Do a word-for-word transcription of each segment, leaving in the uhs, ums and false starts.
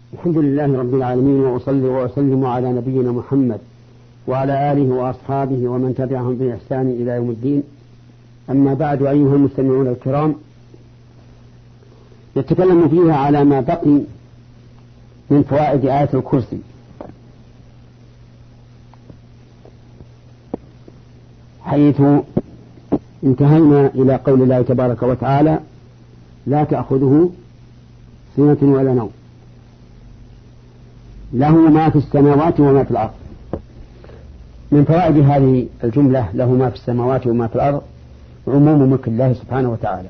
الحمد لله رب العالمين، وأصلي وأسلم على نبينا محمد وعلى آله وأصحابه ومن تبعهم بإحسان إلى يوم الدين. أما بعد، أيها المستمعون الكرام، نتكلم فيها على ما بقي من فوائد آية الكرسي. حيث انتهينا إلى قول الله تبارك وتعالى: لا تأخذه سنة ولا نوم، له ما في السماوات وما في الأرض. من فوائد هذه الجملة له ما في السماوات وما في الأرض عموم ملك الله سبحانه وتعالى،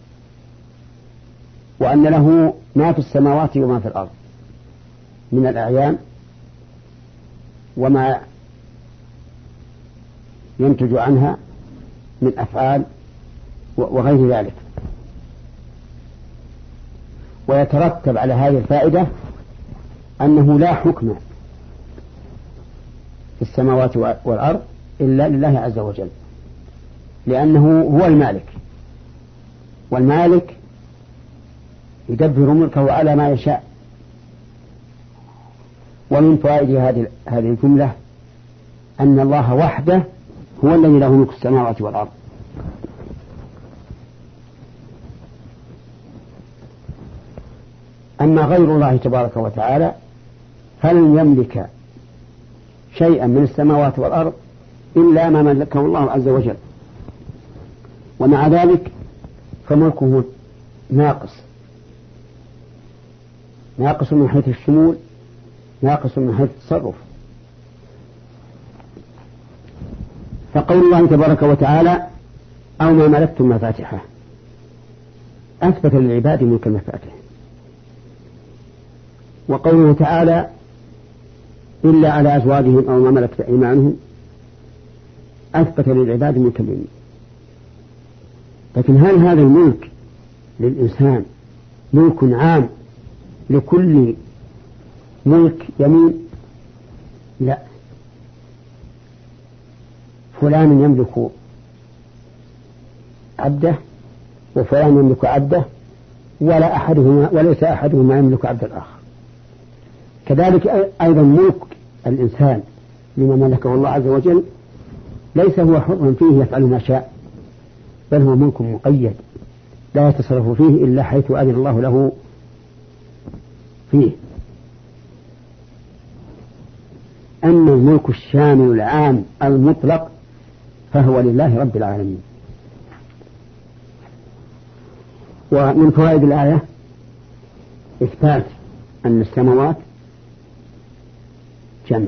وأن له ما في السماوات وما في الأرض من الأعيان وما ينتج عنها من أفعال وغير ذلك. ويترتب على هذه الفائدة أنه لا حكم في السماوات والأرض إلا لله عز وجل، لأنه هو المالك، والمالك يدبر ملكه على ما يشاء. ومن فوائد هذه هذه الجملة أن الله وحده هو الذي له ملك السماوات والأرض، أما غير الله تبارك وتعالى فلن يملك شيئا من السماوات والأرض إلا ما ملكه الله عز وجل، ومع ذلك فملكه ناقص ناقص من حيث الشمول، ناقص من حيث التصرف. فقول الله تبارك وتعالى: أو ما ملكتم مفاتحه، أثبت للعباد ملك المفاتح. وقوله تعالى: إلا على أزواجهم أو ما ملكت أيمانهم، أثبت للعباد ملك اليمين. لكن هل هذا الملك للإنسان ملك عام لكل ملك يمين؟ لا، فلان يملك عبده وفلان يملك عبده، ولا أحدهما وليس أحدهما يملك عبد الآخر. كذلك أيضا ملك الإنسان لما ملكه الله عز وجل ليس هو حر فيه يفعل ما شاء، بل هو ملك مقيد لا يتصرف فيه إلا حيث أذن الله له فيه. أما الملك الشامل العام المطلق فهو لله رب العالمين. ومن فوائد الآية إثبات أن السماوات جمع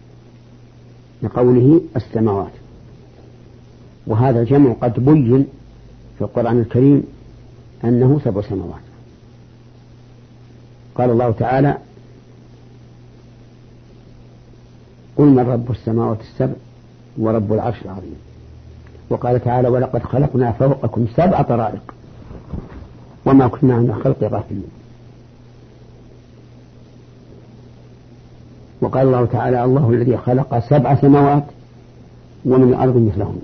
لقوله السماوات، وهذا الجمع قد بين في القرآن الكريم أنه سبع سماوات. قال الله تعالى: قل من رب السماوات السبع ورب العرش العظيم. وقال تعالى: ولقد خلقنا فوقكم سبع طرائق وما كنا عن الخلق غافلين. وقال الله تعالى: الله الذي خلق سبع سماوات ومن الأرض مثلهم.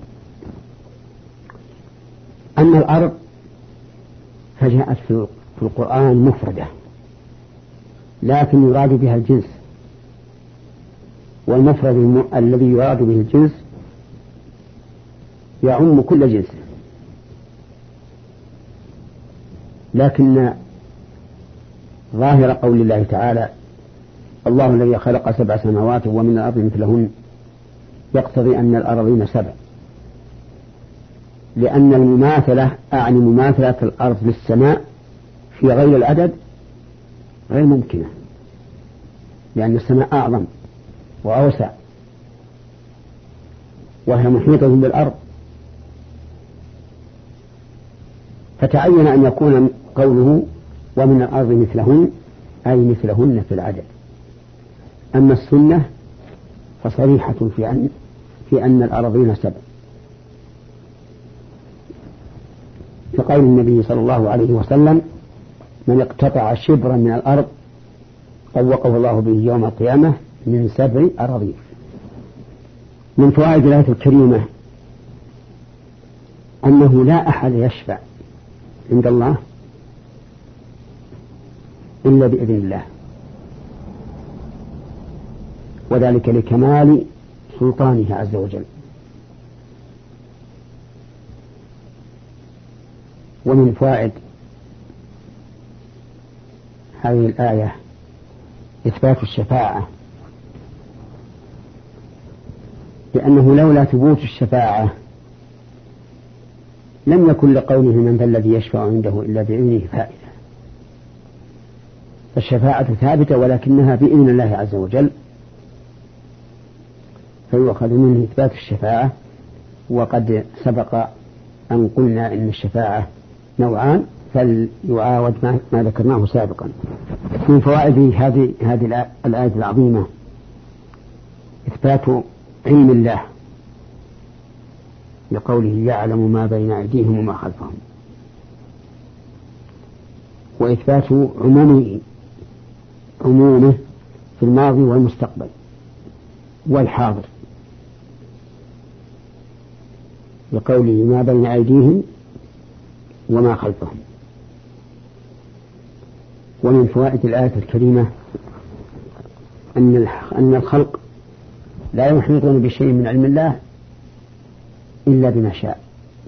أما الأرض فجاءت في القرآن مفردة، لكن يراد بها الجنس، والمفرد الذي يراد به الجنس يعم كل جنس. لكن ظاهر قول الله تعالى: الله الذي خلق سبع سماوات ومن الأرض مثلهن، يقتضي أن الأرضين سبع، لأن المماثلة أعني مماثلة الأرض للسماء في غير العدد غير ممكنة، لأن السماء أعظم وأوسع وهي محيطة بالأرض، فتعين أن يكون قوله ومن الأرض مثلهن أي مثلهن في العدد. أما السنة فصريحة في أن, في أن الأرضين سبع، كقول النبي صلى الله عليه وسلم: من اقتطع شبرا من الأرض طوقه الله به يوم القيامة من سبع أراضين. من فوائد الآية الكريمة أنه لا أحد يشفع عند الله إلا بإذن الله، وذلك لكمال سلطانه عز وجل. ومن فوائد هذه الآية إثبات الشفاعة، لأنه لولا ثبوت الشفاعة لم يكن لقوله من ذا الذي يشفع عنده إلا بإذنه فائدة. فالشفاعة ثابتة ولكنها بإذن الله عز وجل، فيؤخذ منه إثبات الشفاعة. وقد سبق أن قلنا إن الشفاعة نوعان، فليعاود ما ذكرناه سابقا. من فوائد هذه هذه الآية العظيمة إثبات علم الله لقوله يعلم ما بين أيديهم وما خلفهم، وإثبات عمومه عمومه في الماضي والمستقبل والحاضر لقوله ما بين أيديهم وما خلفهم. ومن فوائد الآية الكريمة أن الخلق لا يحيطون بشيء من علم الله إلا بما شاء.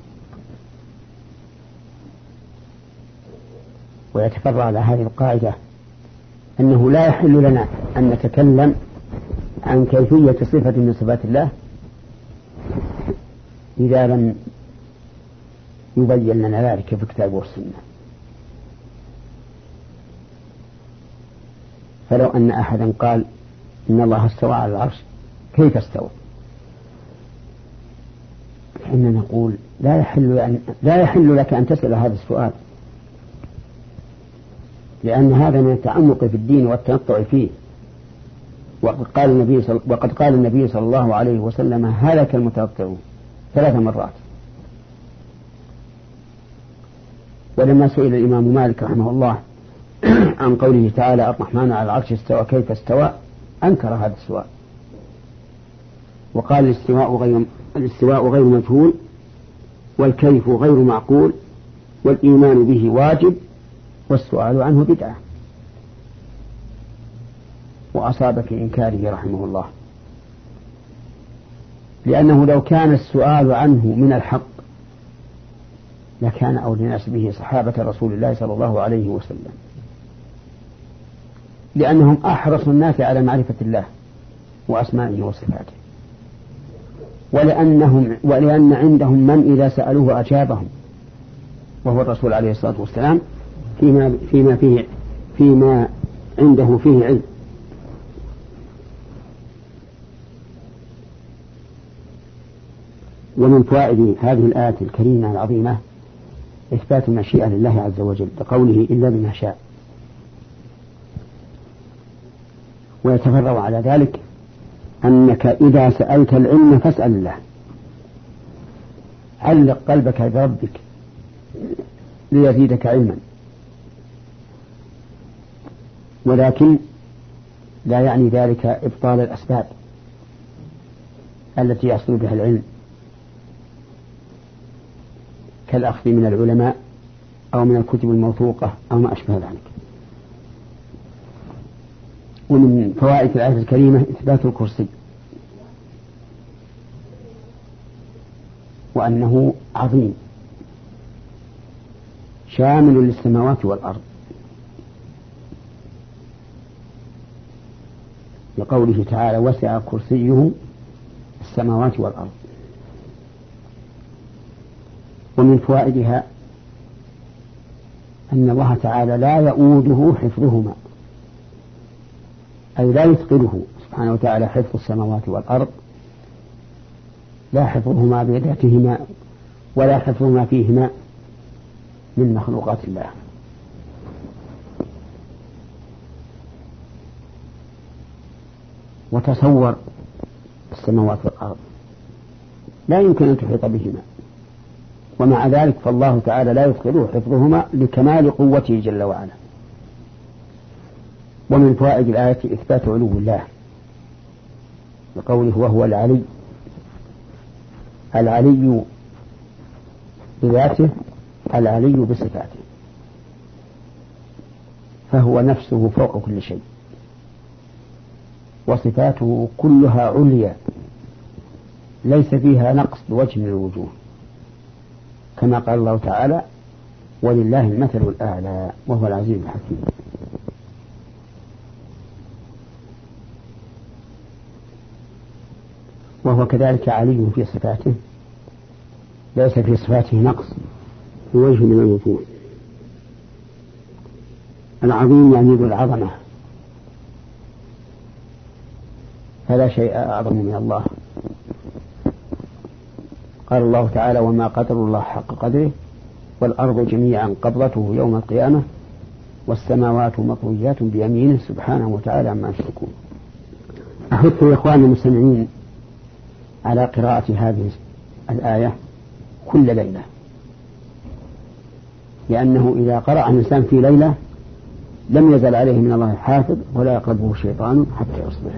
ويتفرع على هذه القاعدة أنه لا يحل لنا أن نتكلم عن كيفية صفة من صفات الله إذا لم يبين لنا ذلك في الكتاب والسنة. فلو أن أحدا قال إن الله استوى على العرش، كيف استوى؟ فإننا نقول لا يحل أن لا يحل لك أن تسأل هذا السؤال، لأن هذا من التعمق في الدين والتنطع فيه. وقد قال النبي صل... وقد قال النبي صلى الله عليه وسلم هلك المتنطعون ثلاث مرات. ولما سئل الإمام مالك رحمه الله عن قوله تعالى الرحمن على العرش استوى كيف استوى، أنكر هذا السؤال وقال الاستواء غير الاستواء غير مجهول، والكيف غير معقول، والإيمان به واجب، والسؤال عنه بدعة. وأصاب في إنكاره رحمه الله، لأنه لو كان السؤال عنه من الحق لكان أولى الناس به صحابة رسول الله صلى الله عليه وسلم، لأنهم أحرص الناس على معرفة الله وأسمائه وصفاته، ولأنهم ولأن عندهم من إذا سألوه أجابهم، وهو الرسول عليه الصلاة والسلام فيما فيما فيه فيما عنده فيه علم. ومن فوائد هذه الآية الكريمة العظيمة إثبات المشيئة لله عز وجل بقوله إلا بما شاء. ويتفرع على ذلك أنك إذا سألت العلم فاسأل الله، علق قلبك بربك ليزيدك علما، ولكن لا يعني ذلك إبطال الأسباب التي يحصل بها العلم كالأخذ من العلماء أو من الكتب الموثوقة أو ما أشبه ذلك. ومن فوائد الآية الكريمة إثبات الكرسي، وأنه عظيم شامل للسماوات والأرض، لقوله تعالى وسع كرسيه السماوات والأرض. ومن فوائدها أن الله تعالى لا يؤوده حفظهما، أي لا يثقله سبحانه وتعالى حفظ السماوات والأرض، لا حفظهما بذاتهما ولا حفظهما فيهما من مخلوقات الله. وتصور السماوات والأرض لا يمكن أن تحيط بهما، ومع ذلك فالله تعالى لا يثقله حفظهما لكمال قوته جل وعلا. ومن فوائد الآية إثبات علو الله بقوله وهو العلي، العلي بذاته العلي بصفاته، فهو نفسه فوق كل شيء، وصفاته كلها عليا ليس فيها نقص بوجه من الوجوه، كما قال الله تعالى: ولله المثل الأعلى وهو العزيز الحكيم. وهو كذلك علي في صفاته، ليس في صفاته نقص بوجه من الوجوه. العظيم يعني ذو العظمة، فلا شيء أعظم من الله. قال الله تعالى: وما قدر الله حق قدره والأرض جميعا قبضته يوم القيامة والسماوات مطويات بيمينه سبحانه وتعالى عما يشركون. أحث إخواني المستمعين على قراءة هذه الآية كل ليلة، لأنه إذا قرأ الإنسان في ليلة لم يزل عليه من الله حافظ ولا يقربه شيطان حتى يصبح.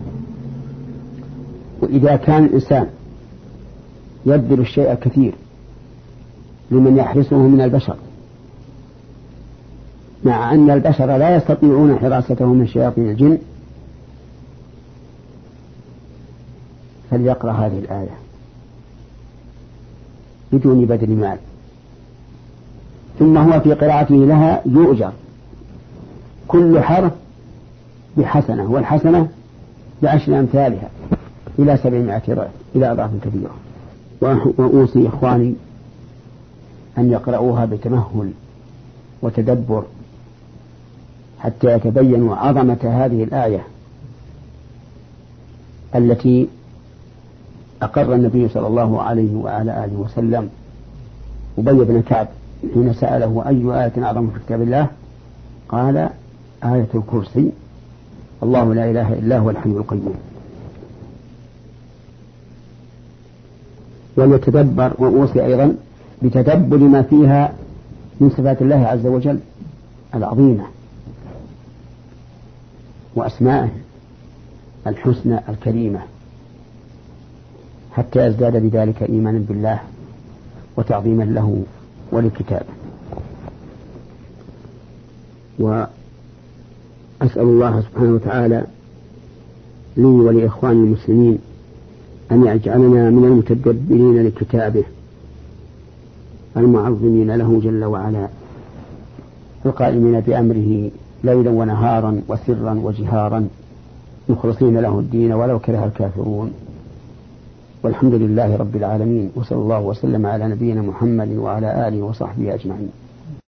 وإذا كان الإنسان يبذل الشيء الكثير لمن يحرسه من البشر، مع أن البشر لا يستطيعون حراسته من شياطين الجن، فليقرأ هذه الآية بدون بذل مال، ثم هو في قراءته لها يؤجر كل حرف بحسنة، والحسنة بعشر أمثالها إلى سبعمائة ضعف إلى أضعاف كثيرة. وأوصي إخواني أن يقرأوها بتمهل وتدبر حتى يتبينوا عظمة هذه الآية التي أقر النبي صلى الله عليه وعلى آله وسلم أبي بن كعب حين سأله: أي آية أعظم في كتاب الله؟ قال: آية الكرسي، الله لا إله إلا هو الحي القيوم. وليتدبر، وأوصي أيضا بتدبر ما فيها من صفات الله عز وجل العظيمة وأسمائه الحسنى الكريمة، حتى يزداد بذلك إيمانا بالله وتعظيما له ولكتابه. وأسأل الله سبحانه وتعالى لي ولإخواني المسلمين أن يجعلنا من المتدبرين لكتابه المعظمين له جل وعلا، القائمين بأمره ليلا ونهارا وسرا وجهارا، مخلصين له الدين ولو كره الكافرون. والحمد لله رب العالمين، وصلى الله وسلم على نبينا محمد وعلى آله وصحبه أجمعين.